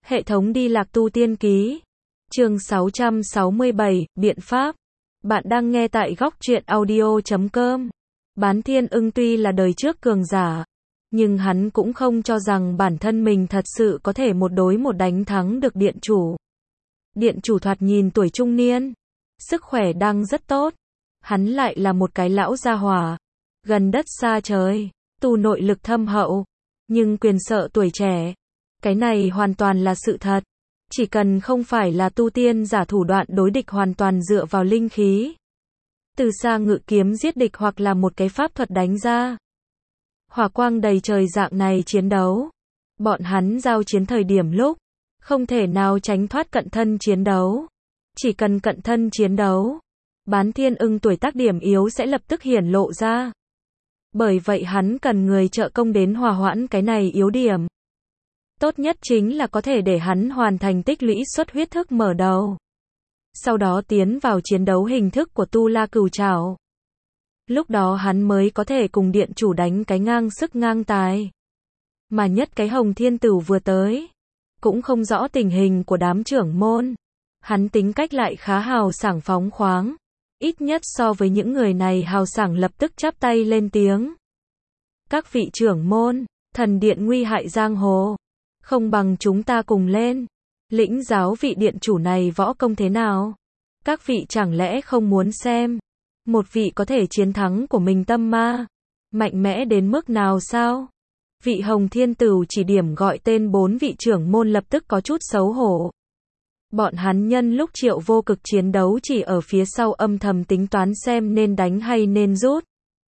Hệ thống đi lạc tu tiên ký. Chương 667, biện pháp. Bạn đang nghe tại góc truyện audio.com. Bán Thiên Ưng tuy là đời trước cường giả, nhưng hắn cũng không cho rằng bản thân mình thật sự có thể một đối một đánh thắng được điện chủ. Điện chủ thoạt nhìn tuổi trung niên, sức khỏe đang rất tốt. Hắn lại là một cái lão gia hỏa, gần đất xa trời, tu nội lực thâm hậu, nhưng quyền sợ tuổi trẻ. Cái này hoàn toàn là sự thật. Chỉ cần không phải là tu tiên giả thủ đoạn đối địch hoàn toàn dựa vào linh khí, từ xa ngự kiếm giết địch hoặc là một cái pháp thuật đánh ra hỏa quang đầy trời dạng này chiến đấu, bọn hắn giao chiến thời điểm lúc không thể nào tránh thoát cận thân chiến đấu. Chỉ cần cận thân chiến đấu, Bán Thiên Ưng tuổi tác điểm yếu sẽ lập tức hiển lộ ra. Bởi vậy hắn cần người trợ công đến hòa hoãn cái này yếu điểm. Tốt nhất chính là có thể để hắn hoàn thành tích lũy xuất huyết thức mở đầu, sau đó tiến vào chiến đấu hình thức của Tu La Cửu Trảo. Lúc đó hắn mới có thể cùng điện chủ đánh cái ngang sức ngang tài. Mà nhất cái Hồng Thiên Tửu vừa tới, cũng không rõ tình hình của đám trưởng môn. Hắn tính cách lại khá hào sảng phóng khoáng, ít nhất so với những người này hào sảng, lập tức chắp tay lên tiếng. Các vị trưởng môn, thần điện nguy hại giang hồ, không bằng chúng ta cùng lên lĩnh giáo vị điện chủ này võ công thế nào. Các vị chẳng lẽ không muốn xem một vị có thể chiến thắng của mình tâm ma mạnh mẽ đến mức nào sao? Vị Hồng Thiên Tửu chỉ điểm gọi tên 4 vị trưởng môn lập tức có chút xấu hổ. Bọn hắn nhân lúc Triệu Vô Cực chiến đấu chỉ ở phía sau âm thầm tính toán xem nên đánh hay nên rút.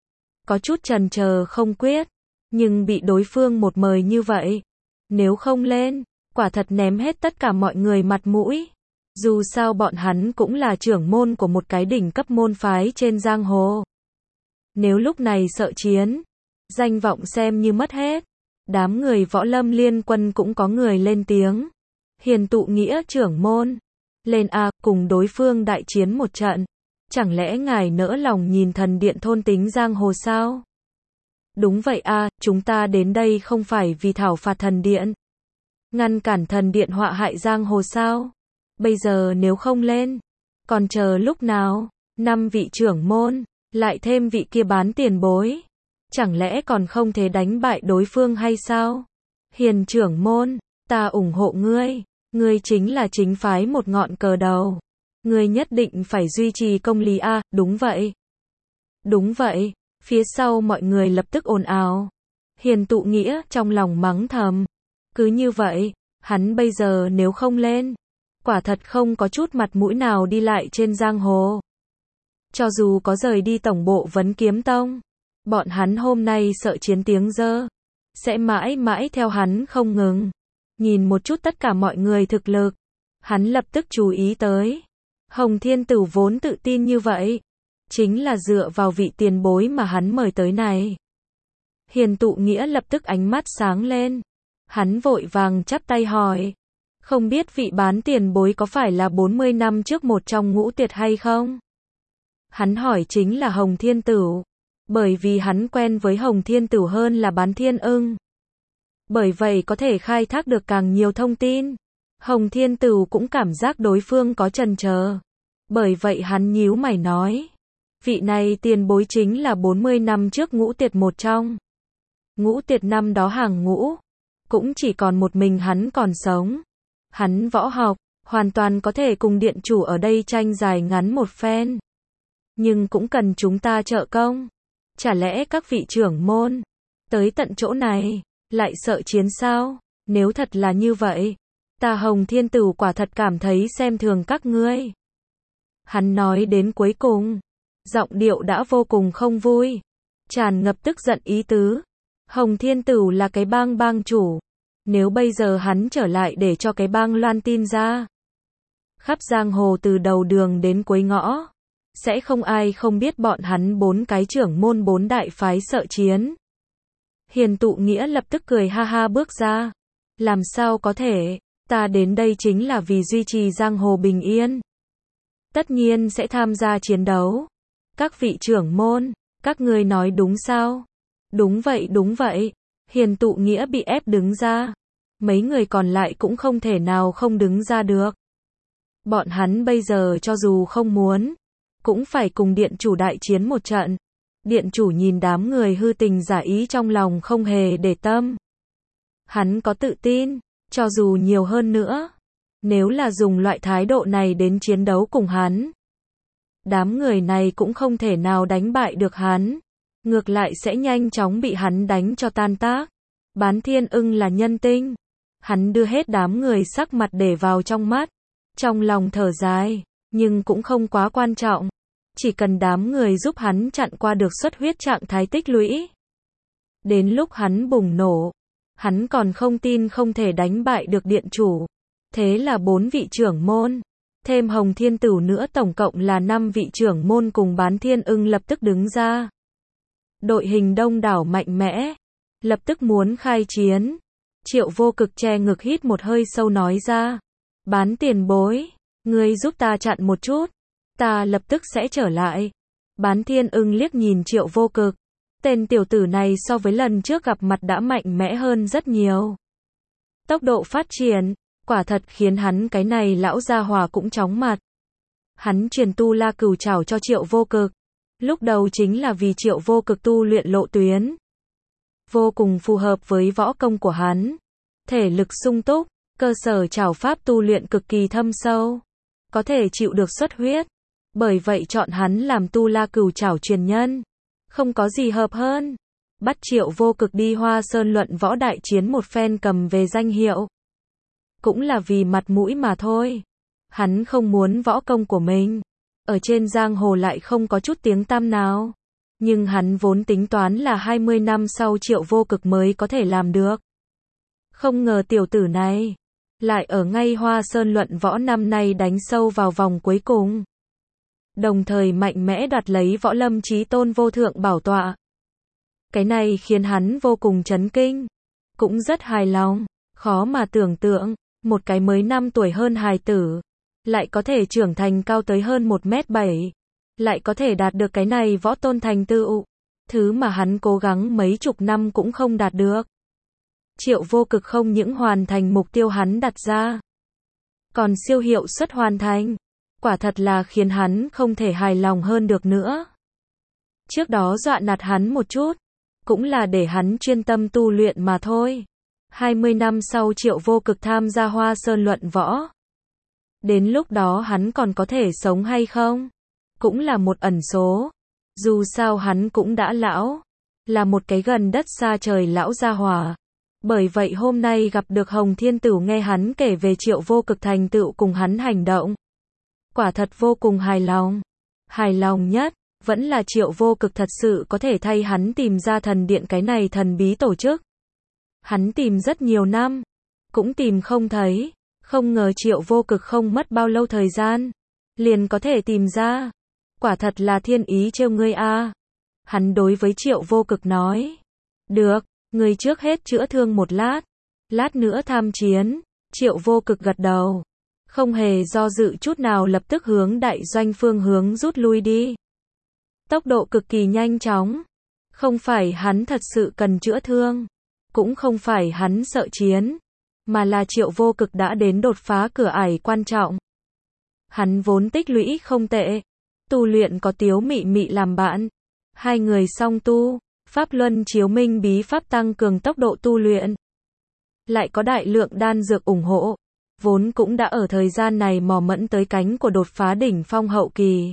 Có chút chần chờ không quyết, nhưng bị đối phương một mời như vậy, nếu không lên, quả thật ném hết tất cả mọi người mặt mũi. Dù sao bọn hắn cũng là trưởng môn của một cái đỉnh cấp môn phái trên giang hồ. Nếu lúc này sợ chiến, danh vọng xem như mất hết. Đám người Võ Lâm Liên Quân cũng có người lên tiếng. Hiền tụ nghĩa trưởng môn, lên a, cùng đối phương đại chiến một trận. Chẳng lẽ ngài nỡ lòng nhìn thần điện thôn tính giang hồ sao? Đúng vậy a, chúng ta đến đây không phải vì thảo phạt thần điện, ngăn cản thần điện họa hại giang hồ sao? Bây giờ nếu không lên, còn chờ lúc nào? 5 vị trưởng môn, lại thêm vị kia bán tiền bối, chẳng lẽ còn không thể đánh bại đối phương hay sao? Hiền trưởng môn, ta ủng hộ ngươi, ngươi chính là chính phái một ngọn cờ đầu, ngươi nhất định phải duy trì công lý a. Đúng vậy, đúng vậy. Phía sau mọi người lập tức ồn ào. Hiền tụ nghĩa trong lòng mắng thầm, cứ như vậy, hắn bây giờ nếu không lên, quả thật không có chút mặt mũi nào đi lại trên giang hồ. Cho dù có rời đi tổng bộ Vấn Kiếm Tông, bọn hắn hôm nay sợ chiến tiếng dơ, sẽ mãi mãi theo hắn không ngừng. Nhìn một chút tất cả mọi người thực lực, hắn lập tức chú ý tới. Hồng Thiên Tửu vốn tự tin như vậy, chính là dựa vào vị tiền bối mà hắn mời tới này. Hiền tụ nghĩa lập tức ánh mắt sáng lên. Hắn vội vàng chắp tay hỏi, không biết vị bán tiền bối có phải là 40 năm trước một trong ngũ tuyệt hay không? Hắn hỏi chính là Hồng Thiên Tửu, bởi vì hắn quen với Hồng Thiên Tửu hơn là Bán Thiên Ưng. Bởi vậy có thể khai thác được càng nhiều thông tin. Hồng Thiên Tửu cũng cảm giác đối phương có chần chờ. Bởi vậy hắn nhíu mày nói, vị này tiền bối chính là 40 năm trước ngũ tuyệt một trong. Ngũ tuyệt năm đó hàng ngũ, cũng chỉ còn một mình hắn còn sống. Hắn võ học, hoàn toàn có thể cùng điện chủ ở đây tranh dài ngắn một phen. Nhưng cũng cần chúng ta trợ công. Chả lẽ các vị trưởng môn, tới tận chỗ này, lại sợ chiến sao? Nếu thật là như vậy, ta Hồng Thiên Tửu quả thật cảm thấy xem thường các ngươi. Hắn nói đến cuối cùng, giọng điệu đã vô cùng không vui, tràn ngập tức giận ý tứ. Hồng Thiên Tửu là cái bang chủ, nếu bây giờ hắn trở lại để cho cái bang loan tin ra khắp giang hồ từ đầu đường đến cuối ngõ, sẽ không ai không biết bọn hắn 4 cái trưởng môn 4 đại phái sợ chiến. Hiền tụ nghĩa lập tức cười ha ha bước ra. Làm sao có thể, ta đến đây chính là vì duy trì giang hồ bình yên. Tất nhiên sẽ tham gia chiến đấu. Các vị trưởng môn, các ngươi nói đúng sao? Đúng vậy, đúng vậy. Hiền tụ nghĩa bị ép đứng ra. mấy người còn lại cũng không thể nào không đứng ra được. Bọn hắn bây giờ cho dù không muốn, cũng phải cùng điện chủ đại chiến một trận. Điện chủ nhìn đám người hư tình giả ý trong lòng không hề để tâm. Hắn có tự tin, cho dù nhiều hơn nữa, nếu là dùng loại thái độ này đến chiến đấu cùng hắn, đám người này cũng không thể nào đánh bại được hắn, ngược lại sẽ nhanh chóng bị hắn đánh cho tan tác. Bán Thiên Ưng là nhân tinh, hắn đưa hết đám người sắc mặt để vào trong mắt, trong lòng thở dài, nhưng cũng không quá quan trọng, chỉ cần đám người giúp hắn chặn qua được xuất huyết trạng thái tích lũy. Đến lúc hắn bùng nổ, hắn còn không tin không thể đánh bại được điện chủ. Thế là 4 vị trưởng môn, thêm Hồng Thiên Tửu nữa, tổng cộng là 5 vị trưởng môn cùng Bán Thiên Ưng lập tức đứng ra. Đội hình đông đảo mạnh mẽ, lập tức muốn khai chiến. Triệu Vô Cực che ngực hít một hơi sâu nói ra, Bán tiền bối, ngươi giúp ta chặn một chút, ta lập tức sẽ trở lại. Bán Thiên Ưng liếc nhìn Triệu Vô Cực, tên tiểu tử này so với lần trước gặp mặt đã mạnh mẽ hơn rất nhiều. Tốc độ phát triển, quả thật khiến hắn cái này lão gia hỏa cũng chóng mặt. Hắn truyền tu La Cửu Trảo cho Triệu Vô Cực, lúc đầu chính là vì Triệu Vô Cực tu luyện lộ tuyến vô cùng phù hợp với võ công của hắn, thể lực sung túc, cơ sở trảo pháp tu luyện cực kỳ thâm sâu, có thể chịu được xuất huyết, bởi vậy chọn hắn làm tu La Cửu Trảo truyền nhân, không có gì hợp hơn. Bắt Triệu Vô Cực đi Hoa Sơn luận võ đại chiến một phen cầm về danh hiệu, cũng là vì mặt mũi mà thôi. Hắn không muốn võ công của mình ở trên giang hồ lại không có chút tiếng tăm nào, nhưng hắn vốn tính toán là 20 năm sau Triệu Vô Cực mới có thể làm được. Không ngờ tiểu tử này lại ở ngay Hoa Sơn luận võ năm nay đánh sâu vào vòng cuối cùng, đồng thời mạnh mẽ đoạt lấy Võ Lâm Chí Tôn vô thượng bảo tọa. Cái này khiến hắn vô cùng chấn kinh, cũng rất hài lòng, khó mà tưởng tượng, một cái mới 5 tuổi hơn hài tử, lại có thể trưởng thành cao tới hơn 1m7, lại có thể đạt được cái này võ tôn thành tựu, thứ mà hắn cố gắng mấy chục năm cũng không đạt được. Triệu Vô Cực không những hoàn thành mục tiêu hắn đặt ra, còn siêu hiệu suất hoàn thành, quả thật là khiến hắn không thể hài lòng hơn được nữa. Trước đó dọa nạt hắn một chút, cũng là để hắn chuyên tâm tu luyện mà thôi. 20 năm sau Triệu Vô Cực tham gia Hoa Sơn luận võ, đến lúc đó hắn còn có thể sống hay không, cũng là một ẩn số. Dù sao hắn cũng đã lão, là một cái gần đất xa trời lão gia hỏa. Bởi vậy hôm nay gặp được Hồng Thiên Tửu, nghe hắn kể về Triệu Vô Cực thành tựu cùng hắn hành động, quả thật vô cùng hài lòng. Hài lòng nhất vẫn là Triệu Vô Cực thật sự có thể thay hắn tìm ra thần điện cái này thần bí tổ chức. Hắn tìm rất nhiều năm, cũng tìm không thấy, không ngờ Triệu Vô Cực không mất bao lâu thời gian, liền có thể tìm ra. Quả thật là thiên ý trêu ngươi a. Hắn đối với Triệu Vô Cực nói, được, ngươi trước hết chữa thương một lát nữa tham chiến. Triệu Vô Cực gật đầu, không hề do dự chút nào, lập tức hướng đại doanh phương hướng rút lui đi. Tốc độ cực kỳ nhanh chóng, không phải hắn thật sự cần chữa thương, cũng không phải hắn sợ chiến, mà là Triệu Vô Cực đã đến đột phá cửa ải quan trọng. Hắn vốn tích lũy không tệ, tu luyện có Tiếu Mị Mị làm bạn, hai người song tu, Pháp Luân Chiếu Minh bí pháp tăng cường tốc độ tu luyện, lại có đại lượng đan dược ủng hộ, vốn cũng đã ở thời gian này mò mẫm tới cánh của đột phá đỉnh phong hậu kỳ.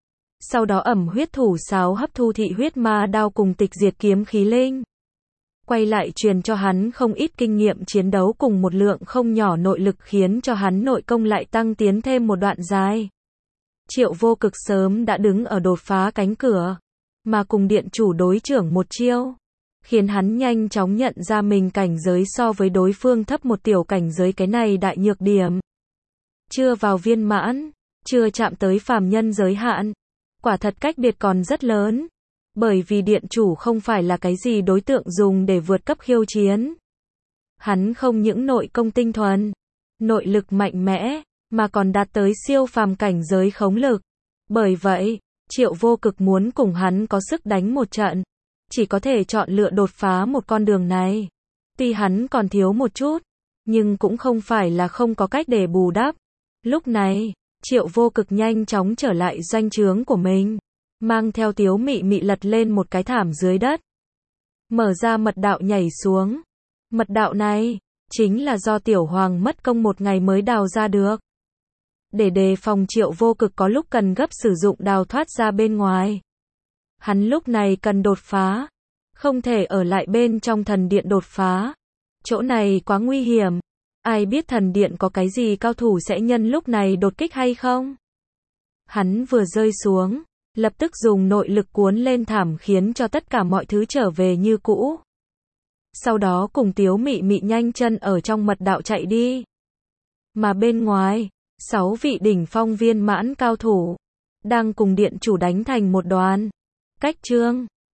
Sau đó ẩm huyết thủ sáo hấp thu thị huyết ma đao cùng tịch diệt kiếm khí linh, quay lại truyền cho hắn không ít kinh nghiệm chiến đấu cùng một lượng không nhỏ nội lực, khiến cho hắn nội công lại tăng tiến thêm một đoạn dài. Triệu Vô Cực sớm đã đứng ở đột phá cánh cửa, mà cùng điện chủ đối chưởng một chiêu, khiến hắn nhanh chóng nhận ra mình cảnh giới so với đối phương thấp một tiểu cảnh giới, cái này đại nhược điểm. Chưa vào viên mãn, chưa chạm tới phàm nhân giới hạn, quả thật cách biệt còn rất lớn. Bởi vì điện chủ không phải là cái gì đối tượng dùng để vượt cấp khiêu chiến. Hắn không những nội công tinh thuần, nội lực mạnh mẽ, mà còn đạt tới siêu phàm cảnh giới khống lực. Bởi vậy, Triệu Vô Cực muốn cùng hắn có sức đánh một trận, chỉ có thể chọn lựa đột phá một con đường này. Tuy hắn còn thiếu một chút, Nhưng cũng không phải là không có cách để bù đắp. Lúc này, Triệu Vô Cực nhanh chóng trở lại doanh trướng của mình, mang theo Tiếu Mị Mị lật lên một cái thảm dưới đất. Mở ra mật đạo nhảy xuống. Mật đạo này, chính là do Tiểu Hoàng mất công một ngày mới đào ra được. Để đề phòng Triệu Vô Cực có lúc cần gấp sử dụng đào thoát ra bên ngoài. Hắn lúc này cần đột phá. Không thể ở lại bên trong thần điện đột phá. Chỗ này quá nguy hiểm. Ai biết thần điện có cái gì cao thủ sẽ nhân lúc này đột kích hay không? Hắn vừa rơi xuống, lập tức dùng nội lực cuốn lên thảm khiến cho tất cả mọi thứ trở về như cũ. Sau đó cùng Tiếu Mị Mị nhanh chân ở trong mật đạo chạy đi. Mà bên ngoài, 6 vị đỉnh phong viên mãn cao thủ đang cùng điện chủ đánh thành một đoàn. Cách chương